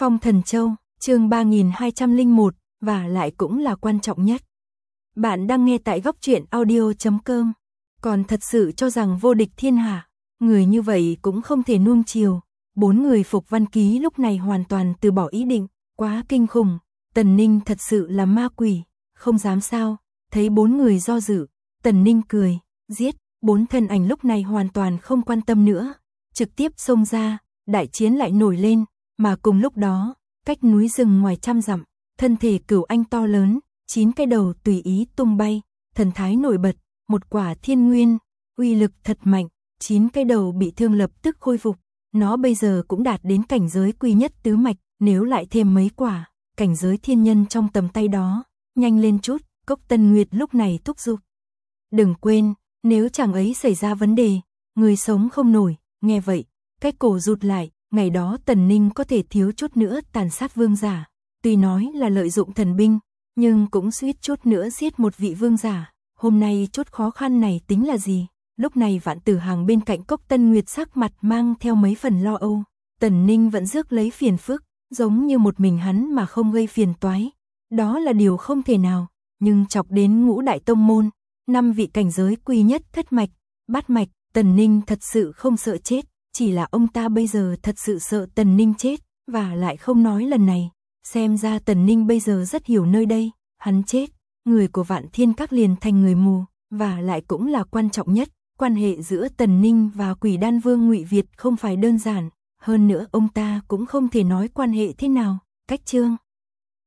Phong Thần Châu, chương 3201, và lại cũng là quan trọng nhất. Bạn đang nghe tại góc truyện audio.com. Còn thật sự cho rằng vô địch thiên hạ, người như vậy cũng không thể nuông chiều. 4 người Phục Văn Ký lúc này hoàn toàn từ bỏ ý định, quá kinh khủng. Tần Ninh thật sự là ma quỷ, không dám sao. Thấy 4 người do dự, Tần Ninh cười, giết. 4 thân ảnh lúc này hoàn toàn không quan tâm nữa, trực tiếp xông ra, đại chiến lại nổi lên. Mà cùng lúc đó, cách núi rừng ngoài trăm dặm, thân thể Cửu Anh to lớn, 9 cái đầu tùy ý tung bay, thần thái nổi bật, một quả thiên nguyên, uy lực thật mạnh, 9 cái đầu bị thương lập tức khôi phục. Nó bây giờ cũng đạt đến cảnh giới quy nhất tứ mạch, nếu lại thêm mấy quả, cảnh giới thiên nhân trong tầm tay đó, nhanh lên chút. Cốc Tân Nguyệt lúc này thúc giục. Đừng quên, nếu chàng ấy xảy ra vấn đề, người sống không nổi. Nghe vậy, cái cổ rụt lại. Ngày đó Tần Ninh có thể thiếu chút nữa tàn sát vương giả, tuy nói là lợi dụng thần binh, nhưng cũng suýt chút nữa giết một vị vương giả. Hôm nay chút khó khăn này tính là gì? Lúc này Vạn Tử Hằng bên cạnh Cốc Tân Nguyệt sắc mặt mang theo mấy phần lo âu. Tần Ninh vẫn rước lấy phiền phức, giống như một mình hắn mà không gây phiền toái. Đó là điều không thể nào, nhưng chọc đến Ngũ Đại Tông Môn, 5 vị cảnh giới quy nhất thất mạch, bát mạch, Tần Ninh thật sự không sợ chết. Chỉ là ông ta bây giờ thật sự sợ Tần Ninh chết, và lại không nói lần này. Xem ra Tần Ninh bây giờ rất hiểu nơi đây, hắn chết, người của Vạn Thiên Các liền thành người mù, và lại cũng là quan trọng nhất. Quan hệ giữa Tần Ninh và Quỷ Đan Vương Ngụy Việt không phải đơn giản, hơn nữa ông ta cũng không thể nói quan hệ thế nào. Cách chương